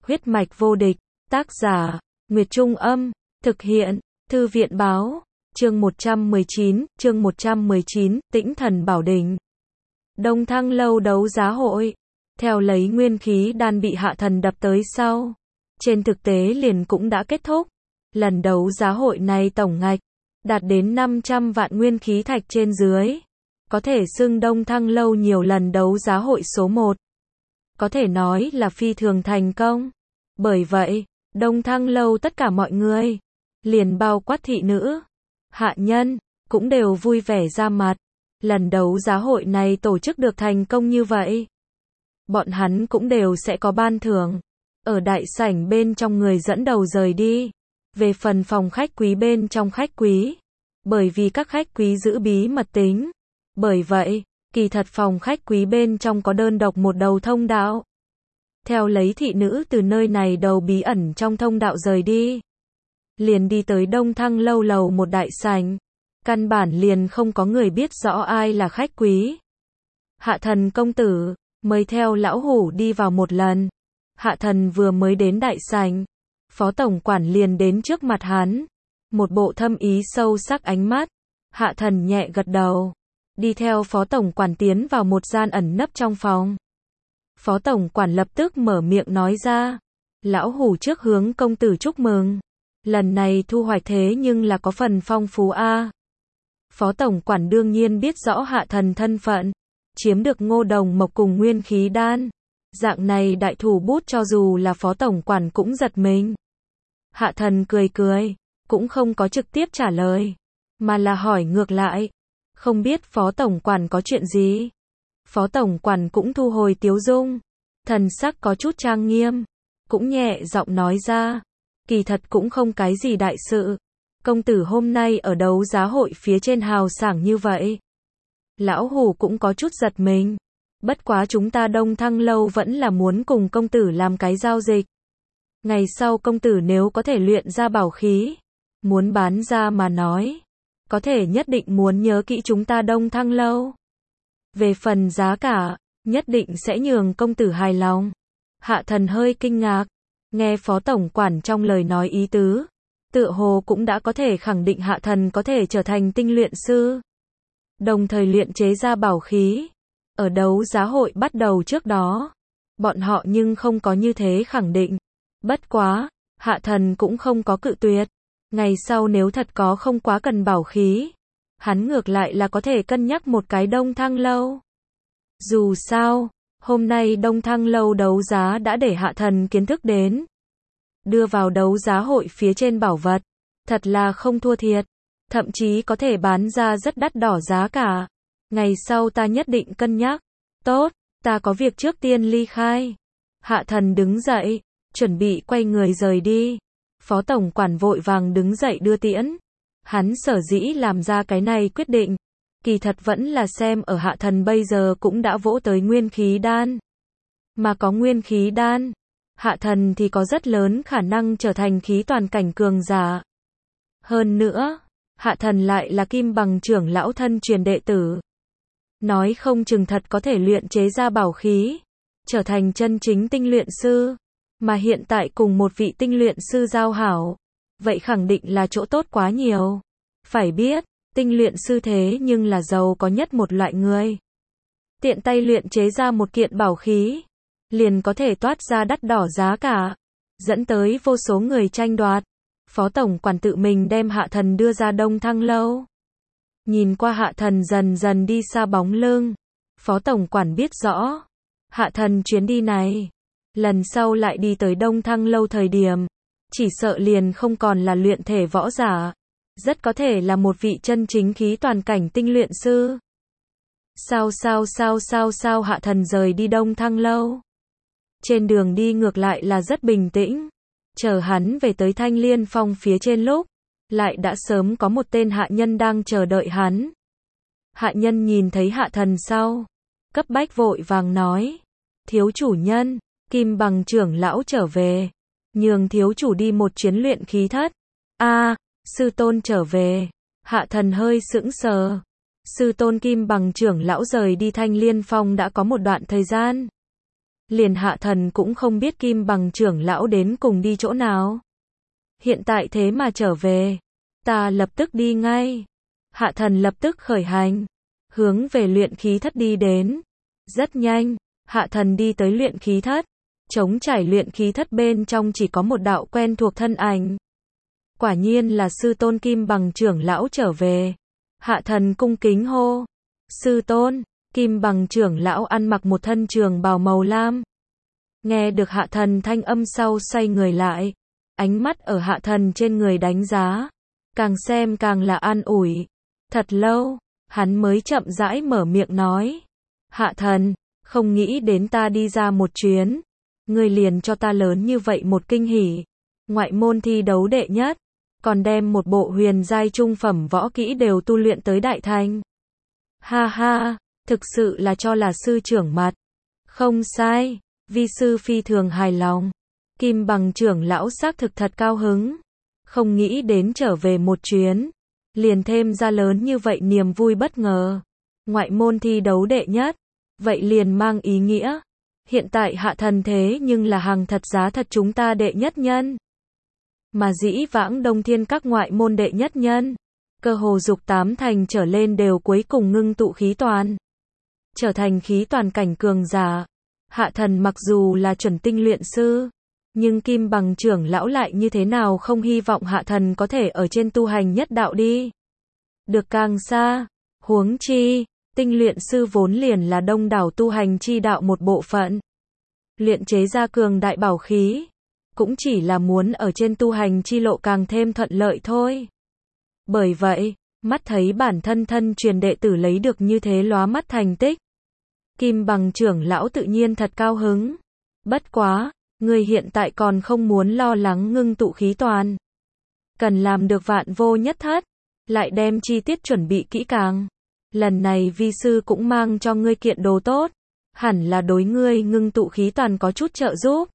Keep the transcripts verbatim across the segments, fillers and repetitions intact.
Huyết mạch vô địch, tác giả, Nguyệt Trung Âm, thực hiện, Thư viện Báo, chương một trăm mười chín, chương một trăm mười chín, Tĩnh Thần Bảo Đỉnh. Đông Thăng lâu đấu giá hội, theo lấy nguyên khí đan bị Hạ Thần đập tới sau, trên thực tế liền cũng đã kết thúc. Lần đấu giá hội này tổng ngạch đạt đến năm trăm vạn nguyên khí thạch trên dưới, có thể xưng Đông Thăng lâu nhiều lần đấu giá hội số một. Có thể nói là phi thường thành công. Bởi vậy, Đông Thăng lâu tất cả mọi người, liền bao quát thị nữ, hạ nhân, cũng đều vui vẻ ra mặt. Lần đấu giá hội này tổ chức được thành công như vậy, bọn hắn cũng đều sẽ có ban thưởng. Ở đại sảnh bên trong người dẫn đầu rời đi. Về phần phòng khách quý bên trong khách quý, bởi vì các khách quý giữ bí mật tính, bởi vậy, kỳ thật phòng khách quý bên trong có đơn độc một đầu thông đạo. Theo lấy thị nữ từ nơi này đầu bí ẩn trong thông đạo rời đi, liền đi tới Đông Thăng lâu lầu một đại sảnh. Căn bản liền không có người biết rõ ai là khách quý. Hạ Thần công tử mới theo lão hủ đi vào một lần. Hạ Thần vừa mới đến đại sảnh, Phó tổng quản liền đến trước mặt hắn, một bộ thâm ý sâu sắc ánh mắt. Hạ Thần nhẹ gật đầu, đi theo Phó tổng quản tiến vào một gian ẩn nấp trong phòng. Phó tổng quản lập tức mở miệng nói ra, lão hủ trước hướng công tử chúc mừng, lần này thu hoạch thế nhưng là có phần phong phú a. Phó tổng quản đương nhiên biết rõ Hạ Thần thân phận, chiếm được ngô đồng mộc cùng nguyên khí đan. Dạng này đại thủ bút cho dù là phó tổng quản cũng giật mình. Hạ Thần cười cười, cũng không có trực tiếp trả lời, mà là hỏi ngược lại, không biết phó tổng quản có chuyện gì. Phó tổng quản cũng thu hồi tiếu dung, thần sắc có chút trang nghiêm, cũng nhẹ giọng nói ra, kỳ thật cũng không cái gì đại sự. Công tử hôm nay ở đấu giá hội phía trên hào sảng như vậy, lão hủ cũng có chút giật mình. Bất quá chúng ta Đông Thăng lâu vẫn là muốn cùng công tử làm cái giao dịch. Ngày sau công tử nếu có thể luyện ra bảo khí, muốn bán ra mà nói, có thể nhất định muốn nhớ kỹ chúng ta Đông Thăng lâu. Về phần giá cả, nhất định sẽ nhường công tử hài lòng. Hạ Thần hơi kinh ngạc, nghe phó tổng quản trong lời nói ý tứ, tựa hồ cũng đã có thể khẳng định Hạ Thần có thể trở thành tinh luyện sư, đồng thời luyện chế ra bảo khí. Ở đấu giá hội bắt đầu trước đó, bọn họ nhưng không có như thế khẳng định. Bất quá, Hạ Thần cũng không có cự tuyệt. Ngày sau nếu thật có không quá cần bảo khí, hắn ngược lại là có thể cân nhắc một cái Đông Thăng lâu. Dù sao, hôm nay Đông Thăng lâu đấu giá đã để Hạ Thần kiến thức đến. Đưa vào đấu giá hội phía trên bảo vật, thật là không thua thiệt, thậm chí có thể bán ra rất đắt đỏ giá cả. Ngày sau ta nhất định cân nhắc. Tốt, ta có việc trước tiên ly khai. Hạ Thần đứng dậy, chuẩn bị quay người rời đi. Phó tổng quản vội vàng đứng dậy đưa tiễn. Hắn sở dĩ làm ra cái này quyết định, kỳ thật vẫn là xem ở Hạ Thần bây giờ cũng đã vỗ tới nguyên khí đan. Mà có nguyên khí đan, Hạ Thần thì có rất lớn khả năng trở thành khí toàn cảnh cường giả. Hơn nữa, Hạ Thần lại là Kim Bằng trưởng lão thân truyền đệ tử. Nói không chừng thật có thể luyện chế ra bảo khí, trở thành chân chính tinh luyện sư. Mà hiện tại cùng một vị tinh luyện sư giao hảo, vậy khẳng định là chỗ tốt quá nhiều. Phải biết, tinh luyện sư thế nhưng là giàu có nhất một loại người. Tiện tay luyện chế ra một kiện bảo khí, liền có thể toát ra đắt đỏ giá cả, dẫn tới vô số người tranh đoạt. Phó tổng quản tự mình đem Hạ Thần đưa ra Đông Thăng lâu. Nhìn qua Hạ Thần dần dần đi xa bóng lưng, phó tổng quản biết rõ, Hạ Thần chuyến đi này, lần sau lại đi tới Đông Thăng lâu thời điểm, chỉ sợ liền không còn là luyện thể võ giả, rất có thể là một vị chân chính khí toàn cảnh tinh luyện sư. Sao sao sao sao sao Hạ Thần rời đi Đông Thăng lâu. Trên đường đi ngược lại là rất bình tĩnh, chờ hắn về tới Thanh Liên Phong phía trên lúc, lại đã sớm có một tên hạ nhân đang chờ đợi hắn. Hạ nhân nhìn thấy Hạ Thần sau, cấp bách vội vàng nói, thiếu chủ nhân, Kim Bằng trưởng lão trở về, nhường thiếu chủ đi một chuyến luyện khí thất. A, sư tôn trở về. Hạ Thần hơi sững sờ. Sư tôn Kim Bằng trưởng lão rời đi Thanh Liên Phong đã có một đoạn thời gian. liền Hạ Thần cũng không biết Kim Bằng trưởng lão đến cùng đi chỗ nào. Hiện tại thế mà trở về, ta lập tức đi ngay. Hạ Thần lập tức khởi hành, hướng về luyện khí thất đi đến. Rất nhanh, Hạ Thần đi tới luyện khí thất. Trống trải luyện khí thất bên trong chỉ có một đạo quen thuộc thân ảnh. Quả nhiên là sư tôn Kim Bằng trưởng lão trở về. Hạ Thần cung kính hô. Sư tôn. Kim Bằng trưởng lão ăn mặc một thân trường bào màu lam. Nghe được Hạ Thần thanh âm sau xoay người lại. Ánh mắt ở Hạ Thần trên người đánh giá. Càng xem càng là an ủi. Thật lâu, hắn mới chậm rãi mở miệng nói. Hạ Thần, không nghĩ đến ta đi ra một chuyến. Ngươi liền cho ta lớn như vậy một kinh hỉ. Ngoại môn thi đấu đệ nhất. Còn đem một bộ huyền giai trung phẩm võ kỹ đều tu luyện tới đại thành. Ha ha, thực sự là cho là sư trưởng mặt. Không sai, vi sư phi thường hài lòng. Kim Bằng trưởng lão xác thực thật cao hứng. Không nghĩ đến trở về một chuyến. Liền thêm ra lớn như vậy niềm vui bất ngờ. Ngoại môn thi đấu đệ nhất. Vậy liền mang ý nghĩa. Hiện tại Hạ Thần thế nhưng là hàng thật giá thật chúng ta đệ nhất nhân. Mà dĩ vãng Đông Thiên các ngoại môn đệ nhất nhân. Cơ hồ dục tám thành trở lên đều cuối cùng ngưng tụ khí toàn. Trở thành khí toàn cảnh cường giả. Hạ Thần mặc dù là chuẩn tinh luyện sư. Nhưng Kim Bằng trưởng lão lại như thế nào không hy vọng Hạ Thần có thể ở trên tu hành nhất đạo đi. Được càng xa. Huống chi. Tinh luyện sư vốn liền là đông đảo tu hành chi đạo một bộ phận. Luyện chế ra cường đại bảo khí. Cũng chỉ là muốn ở trên tu hành chi lộ càng thêm thuận lợi thôi. Bởi vậy, mắt thấy bản thân thân truyền đệ tử lấy được như thế lóa mắt thành tích. Kim Bằng trưởng lão tự nhiên thật cao hứng. Bất quá, người hiện tại còn không muốn lo lắng ngưng tụ khí toàn. Cần làm được vạn vô nhất thất. Lại đem chi tiết chuẩn bị kỹ càng. Lần này vi sư cũng mang cho ngươi kiện đồ tốt. Hẳn là đối ngươi ngưng tụ khí toàn có chút trợ giúp.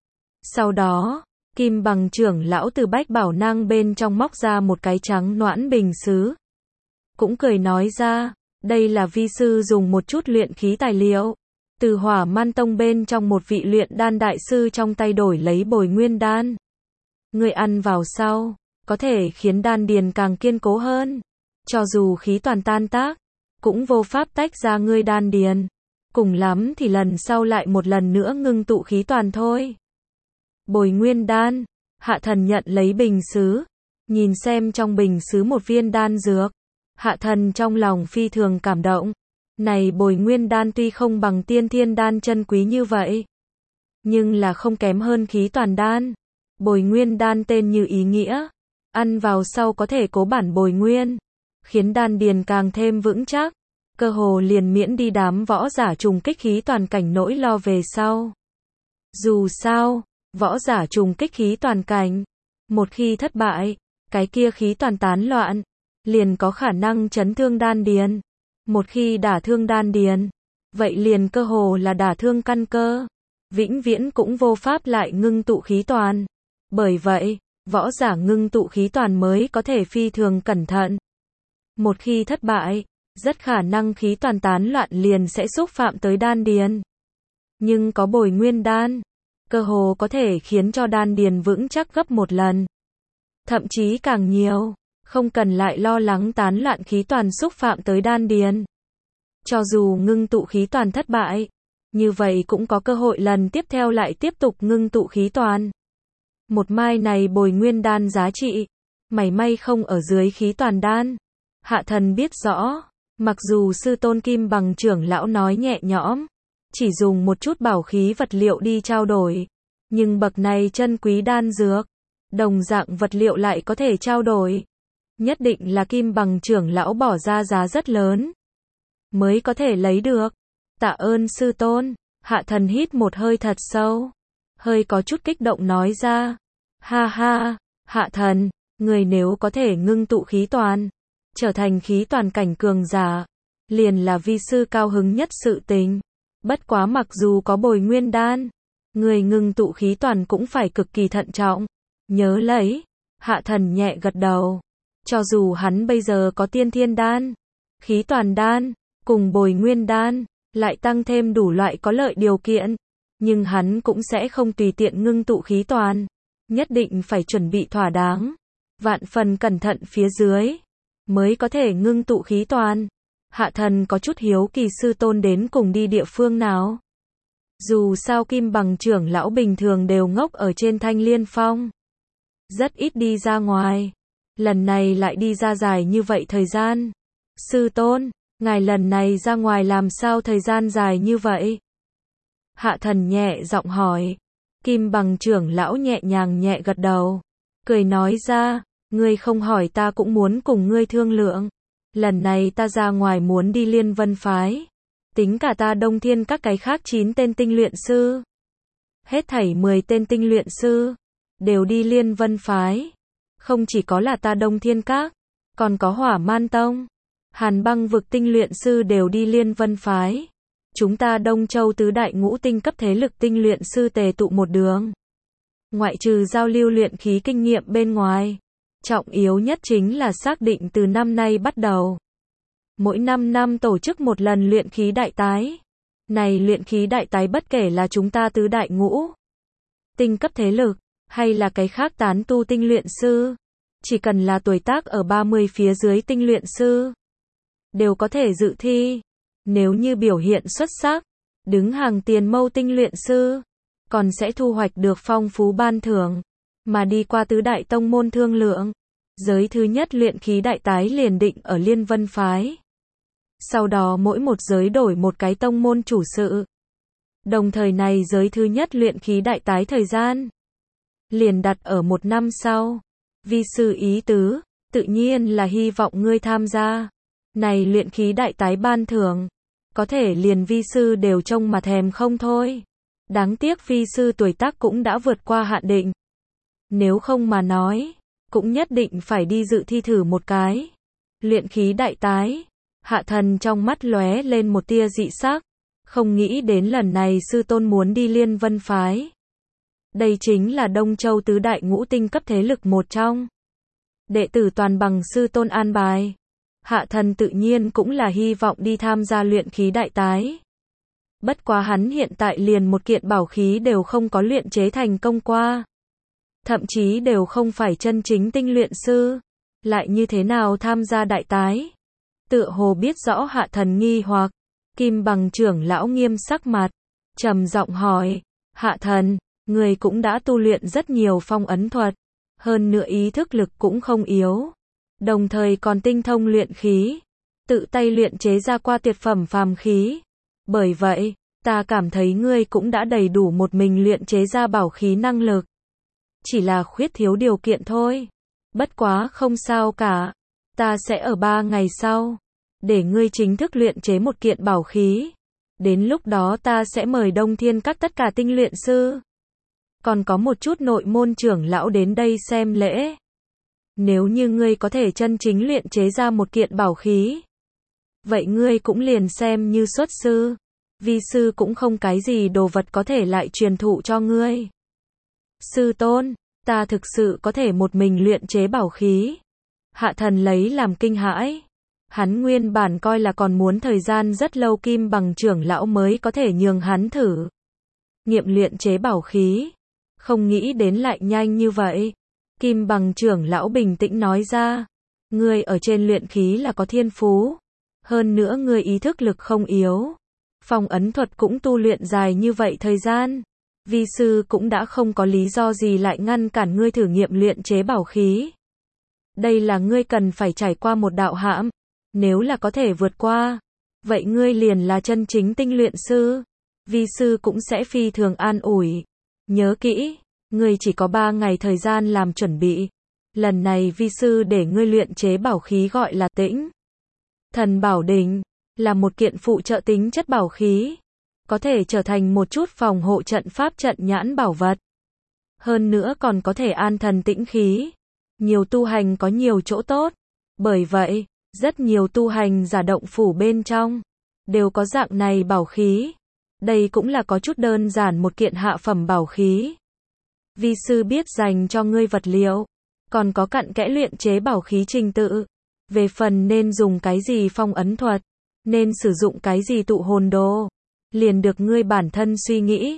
Sau đó, Kim Bằng trưởng lão từ bách bảo nang bên trong móc ra một cái trắng noãn bình sứ. Cũng cười nói ra, đây là vi sư dùng một chút luyện khí tài liệu. Từ Hỏa Man Tông bên trong một vị luyện đan đại sư trong tay đổi lấy bồi nguyên đan. Ngươi ăn vào sau, có thể khiến đan điền càng kiên cố hơn. Cho dù khí toàn tan tác, cũng vô pháp tách ra ngươi đan điền. Cùng lắm thì lần sau lại một lần nữa ngưng tụ khí toàn thôi. Bồi nguyên đan. Hạ Thần nhận lấy bình sứ. Nhìn xem trong bình sứ một viên đan dược. Hạ Thần trong lòng phi thường cảm động. Này bồi nguyên đan tuy không bằng tiên thiên đan chân quý như vậy. Nhưng là không kém hơn khí toàn đan. Bồi nguyên đan tên như ý nghĩa. Ăn vào sau có thể cố bản bồi nguyên. Khiến đan điền càng thêm vững chắc. Cơ hồ liền miễn đi đám võ giả trùng kích khí toàn cảnh nỗi lo về sau. Dù sao, võ giả trùng kích khí toàn cảnh. Một khi thất bại, cái kia khí toàn tán loạn. Liền có khả năng chấn thương đan điền. Một khi đả thương đan điền, vậy liền cơ hồ là đả thương căn cơ. Vĩnh viễn cũng vô pháp lại ngưng tụ khí toàn. Bởi vậy, võ giả ngưng tụ khí toàn mới có thể phi thường cẩn thận. Một khi thất bại, rất khả năng khí toàn tán loạn liền sẽ xúc phạm tới đan điền. Nhưng có bồi nguyên đan, cơ hồ có thể khiến cho đan điền vững chắc gấp một lần. Thậm chí càng nhiều, không cần lại lo lắng tán loạn khí toàn xúc phạm tới đan điền. Cho dù ngưng tụ khí toàn thất bại, như vậy cũng có cơ hội lần tiếp theo lại tiếp tục ngưng tụ khí toàn. Một mai này bồi nguyên đan giá trị, mảy may không ở dưới khí toàn đan. Hạ Thần biết rõ, mặc dù sư tôn Kim Bằng trưởng lão nói nhẹ nhõm, chỉ dùng một chút bảo khí vật liệu đi trao đổi, nhưng bậc này chân quý đan dược, đồng dạng vật liệu lại có thể trao đổi. Nhất định là Kim Bằng trưởng lão bỏ ra giá rất lớn, mới có thể lấy được. Tạ ơn sư tôn. Hạ Thần hít một hơi thật sâu, hơi có chút kích động nói ra. Ha ha, Hạ Thần, người nếu có thể ngưng tụ khí toàn, trở thành khí toàn cảnh cường giả, liền là vi sư cao hứng nhất sự tình. Bất quá mặc dù có bồi nguyên đan, người ngưng tụ khí toàn cũng phải cực kỳ thận trọng. Nhớ lấy. Hạ Thần nhẹ gật đầu. Cho dù hắn bây giờ có tiên thiên đan, khí toàn đan, cùng bồi nguyên đan, lại tăng thêm đủ loại có lợi điều kiện, Nhưng hắn cũng sẽ không tùy tiện ngưng tụ khí toàn. Nhất định phải chuẩn bị thỏa đáng. Vạn phần cẩn thận phía dưới. Mới có thể ngưng tụ khí toàn. Hạ thần có chút hiếu kỳ sư tôn đến cùng đi địa phương nào. Dù sao Kim Bằng trưởng lão bình thường đều ngốc ở trên Thanh Liên Phong. Rất ít đi ra ngoài. Lần này lại đi ra dài như vậy thời gian. Sư tôn, ngài lần này ra ngoài làm sao thời gian dài như vậy? Hạ thần nhẹ giọng hỏi. Kim Bằng trưởng lão nhẹ nhàng nhẹ gật đầu. Cười nói ra, ngươi không hỏi ta cũng muốn cùng ngươi thương lượng. Lần này ta ra ngoài muốn đi Liên Vân Phái. Tính cả ta Đông Thiên các cái khác chín tên tinh luyện sư. Hết thảy mười tên tinh luyện sư. Đều đi Liên Vân Phái. Không chỉ có là ta Đông Thiên các. Còn có Hỏa Man Tông. Hàn Băng vực tinh luyện sư đều đi Liên Vân Phái. Chúng ta Đông Châu tứ đại ngũ tinh cấp thế lực tinh luyện sư tề tụ một đường. Ngoại trừ giao lưu luyện khí kinh nghiệm bên ngoài. Trọng yếu nhất chính là xác định từ năm nay bắt đầu. Mỗi năm năm tổ chức một lần luyện khí đại tái. Này luyện khí đại tái bất kể là chúng ta tứ đại ngũ tinh cấp thế lực, hay là cái khác tán tu tinh luyện sư. Chỉ cần là tuổi tác ở ba mươi phía dưới tinh luyện sư. Đều có thể dự thi. Nếu như biểu hiện xuất sắc, đứng hàng tiền mâu tinh luyện sư. Còn sẽ thu hoạch được phong phú ban thưởng. Mà đi qua tứ đại tông môn thương lượng. Giới thứ nhất luyện khí đại tái liền định ở Liên Vân Phái. Sau đó mỗi một giới đổi một cái tông môn chủ sự. Đồng thời này giới thứ nhất luyện khí đại tái thời gian. Liền đặt ở một năm sau. Vi sư ý tứ, tự nhiên là hy vọng ngươi tham gia. Này luyện khí đại tái ban thưởng. Có thể liền vi sư đều trông mà thèm không thôi. Đáng tiếc vi sư tuổi tác cũng đã vượt qua hạn định. Nếu không mà nói, cũng nhất định phải đi dự thi thử một cái. Luyện khí đại tái. Hạ thần trong mắt lóe lên một tia dị sắc. Không nghĩ đến lần này sư tôn muốn đi Liên Vân Phái. Đây chính là Đông Châu tứ đại ngũ tinh cấp thế lực một trong. Đệ tử toàn bằng sư tôn an bài. Hạ thần tự nhiên cũng là hy vọng đi tham gia luyện khí đại tái. Bất quá hắn hiện tại liền một kiện bảo khí đều không có luyện chế thành công qua. Thậm chí đều không phải chân chính tinh luyện sư. Lại như thế nào tham gia đại tái? Tựa hồ biết rõ hạ thần nghi hoặc. Kim Bằng trưởng lão nghiêm sắc mặt. Trầm giọng hỏi. Hạ thần, người cũng đã tu luyện rất nhiều phong ấn thuật. Hơn nữa ý thức lực cũng không yếu. Đồng thời còn tinh thông luyện khí. Tự tay luyện chế ra qua tuyệt phẩm phàm khí. Bởi vậy, ta cảm thấy ngươi cũng đã đầy đủ một mình luyện chế ra bảo khí năng lực. Chỉ là khuyết thiếu điều kiện thôi. Bất quá không sao cả. Ta sẽ ở ba ngày sau. Để ngươi chính thức luyện chế một kiện bảo khí. Đến lúc đó ta sẽ mời Đông Thiên các tất cả tinh luyện sư. Còn có một chút nội môn trưởng lão đến đây xem lễ. Nếu như ngươi có thể chân chính luyện chế ra một kiện bảo khí. Vậy ngươi cũng liền xem như xuất sư. Vi sư cũng không cái gì đồ vật có thể lại truyền thụ cho ngươi. Sư tôn, ta thực sự có thể một mình luyện chế bảo khí. Hạ thần lấy làm kinh hãi. Hắn nguyên bản coi là còn muốn thời gian rất lâu Kim Bằng trưởng lão mới có thể nhường hắn thử nghiệm luyện chế bảo khí. Không nghĩ đến lại nhanh như vậy. Kim Bằng trưởng lão bình tĩnh nói ra. Ngươi ở trên luyện khí là có thiên phú. Hơn nữa ngươi ý thức lực không yếu. Phong ấn thuật cũng tu luyện dài như vậy thời gian. Vi sư cũng đã không có lý do gì lại ngăn cản ngươi thử nghiệm luyện chế bảo khí. Đây là ngươi cần phải trải qua một đạo hãm. Nếu là có thể vượt qua, vậy ngươi liền là chân chính tinh luyện sư. Vi sư cũng sẽ phi thường an ủi. Nhớ kỹ, ngươi chỉ có ba ngày thời gian làm chuẩn bị. Lần này vi sư để ngươi luyện chế bảo khí gọi là Tĩnh Thần Bảo Đỉnh, là một kiện phụ trợ tính chất bảo khí. Có thể trở thành một chút phòng hộ trận pháp trận nhãn bảo vật. Hơn nữa còn có thể an thần tĩnh khí. Nhiều tu hành có nhiều chỗ tốt. Bởi vậy, rất nhiều tu hành giả động phủ bên trong đều có dạng này bảo khí. Đây cũng là có chút đơn giản một kiện hạ phẩm bảo khí. Vi sư biết dành cho ngươi vật liệu, còn có cặn kẽ luyện chế bảo khí trình tự. Về phần nên dùng cái gì phong ấn thuật, nên sử dụng cái gì tụ hồn đồ, liền được ngươi bản thân suy nghĩ.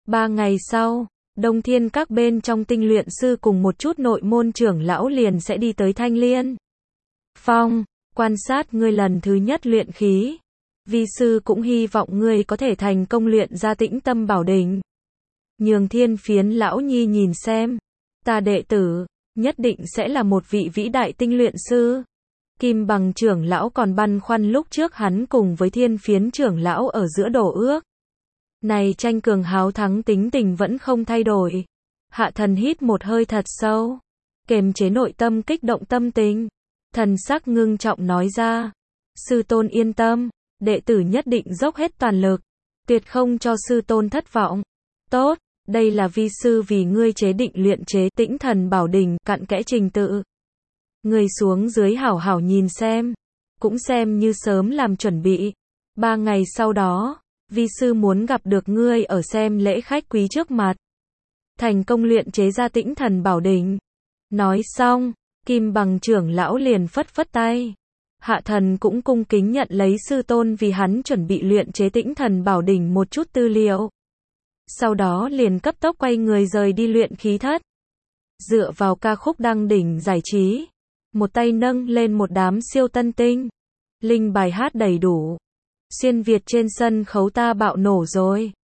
Ba ngày sau, Đông Thiên các bên trong tinh luyện sư cùng một chút nội môn trưởng lão liền sẽ đi tới Thanh Liên Phong, quan sát ngươi lần thứ nhất luyện khí. Vi sư cũng hy vọng ngươi có thể thành công luyện ra Tĩnh Tâm Bảo Đỉnh. Nhường Thiên Phiến lão nhi nhìn xem, ta đệ tử nhất định sẽ là một vị vĩ đại tinh luyện sư. Kim Bằng trưởng lão còn băn khoăn lúc trước hắn cùng với Thiên Phiến trưởng lão ở giữa đổ ước. Này tranh cường háo thắng tính tình vẫn không thay đổi. Hạ Thần hít một hơi thật sâu, kềm chế nội tâm kích động tâm tình, thần sắc ngưng trọng nói ra: sư tôn yên tâm, đệ tử nhất định dốc hết toàn lực, tuyệt không cho sư tôn thất vọng. Tốt, đây là vi sư vì ngươi chế định luyện chế Tĩnh Thần Bảo Đỉnh cặn kẽ trình tự. Ngươi xuống dưới hảo hảo nhìn xem, cũng xem như sớm làm chuẩn bị. Ba ngày sau đó, vi sư muốn gặp được ngươi ở xem lễ khách quý trước mặt. Thành công luyện chế ra Tĩnh Thần Bảo Đỉnh. Nói xong, Kim Bằng trưởng lão liền phất phất tay. Hạ Thần cũng cung kính nhận lấy sư tôn vì hắn chuẩn bị luyện chế Tĩnh Thần Bảo Đỉnh một chút tư liệu. Sau đó liền cấp tốc quay người rời đi luyện khí thất. Dựa vào ca khúc đăng đỉnh giải trí, một tay nâng lên một đám siêu tân tinh. Linh bài hát đầy đủ. Xuyên Việt trên sân khấu ta bạo nổ rồi.